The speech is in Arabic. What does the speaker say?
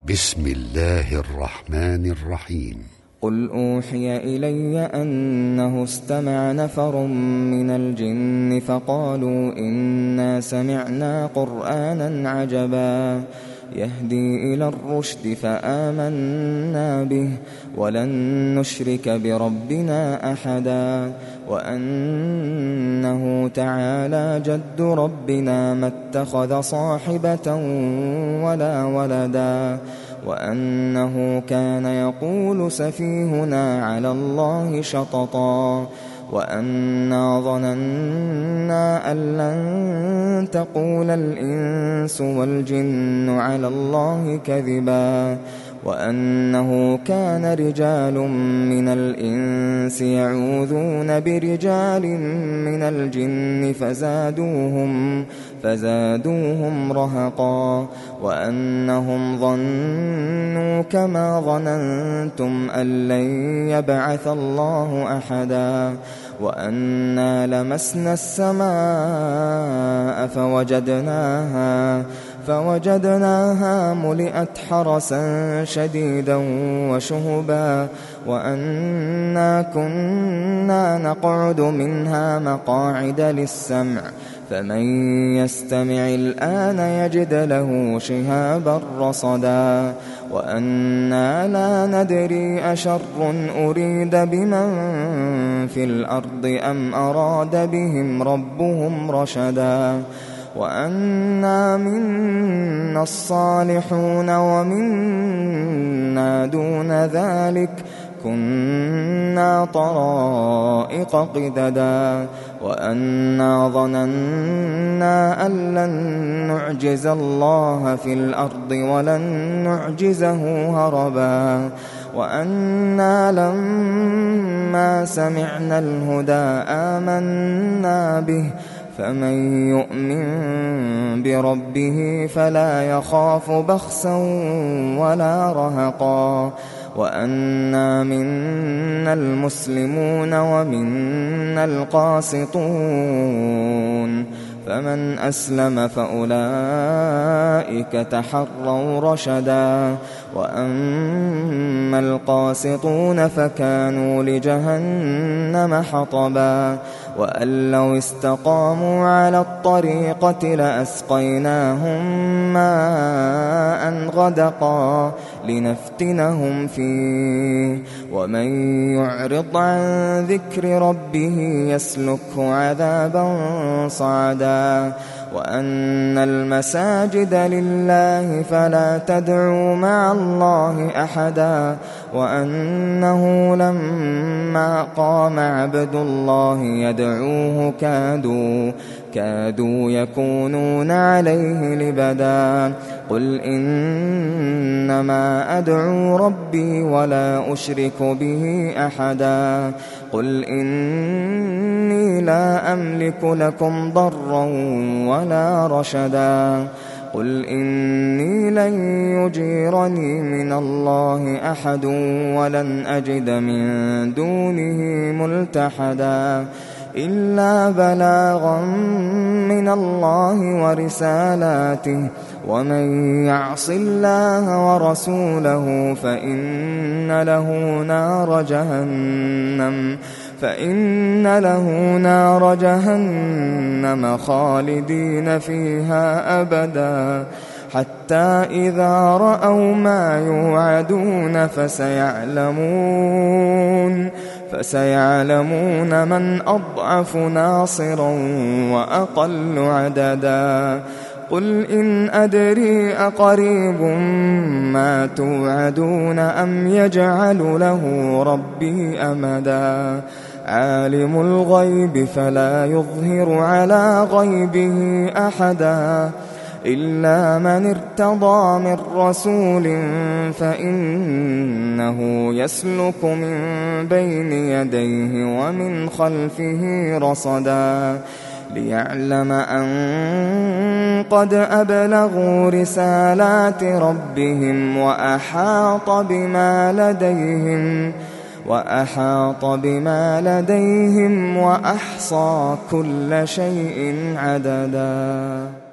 بسم الله الرحمن الرحيم. قل أوحي إلي أنه استمع نفر من الجن فقالوا إنا سمعنا قرآنا عجبا يهدي إلى الرشد فآمنا به ولن نشرك بربنا أحدا وأنه تعالى جد ربنا ما اتخذ صاحبة ولا ولدا وأنه كان يقول سفيهنا على الله شططا وأنا ظننا أن لن تقول الإنس والجن على الله كذبا وأنه كان رجال من الإنس يعوذون برجال من الجن فزادوهم رهقا وأنهم ظنوا كما ظننتم أن لن يبعث الله أحدا وأنا لمسنا السماء فوجدناها ملئت حرسا شديدا وشهبا وأنا كنا نقعد منها مقاعد للسمع فمن يستمع الآن يجد له شهابا رصدا وأنا لا ندري أشر أريد بمن في الأرض أم أراد بهم ربهم رشدا وأنا منا الصالحون ومنا دون ذلك كنا طرائق قددا وأنا ظننا أن لن نعجز الله في الأرض ولن نعجزه هربا وأنا لما سمعنا الهدى آمنا به فمن يؤمن بربه فلا يخاف بخسا ولا رهقا وأنا منا المسلمون ومنا القاسطون فمن أسلم فأولئك تحروا رشدا وأما القاسطون فكانوا لجهنم حطبا وأن لو استقاموا على الطريقة لأسقيناهم ماء غدقا لنفتنهم فيه ومن يعرض عن ذكر ربه يسلكه عذابا صعدا وأن المساجد لله فلا تدعوا مع الله أحدا وأنه لما قام عبد الله يدعوه كادوا يكونون عليه لبدا قل إنما أدعو ربي ولا أشرك به أحدا قل إني لا أملك لكم ضرا ولا رشدا قل إني لن يجيرني من الله أحد ولن أجد من دونه ملتحدا إلا بلاغا من الله ورسالاته ومن يعص الله ورسوله فإن له نار جهنم خالدين فيها أبدا حتى إذا رأوا ما يوعدون فسيعلمون من أضعف ناصرا وأقل عددا قل إن أدري أقريب ما توعدون أم يجعل له ربي أمدا عالم الغيب فلا يظهر على غيبه أحدا إلا من ارتضى من رسول فإنه يسلك من بين يديه ومن خلفه رصدا ليعلم أن قد أبلغوا رسالات ربهم وأحاط بما لديهم وأحصى كل شيء عددا.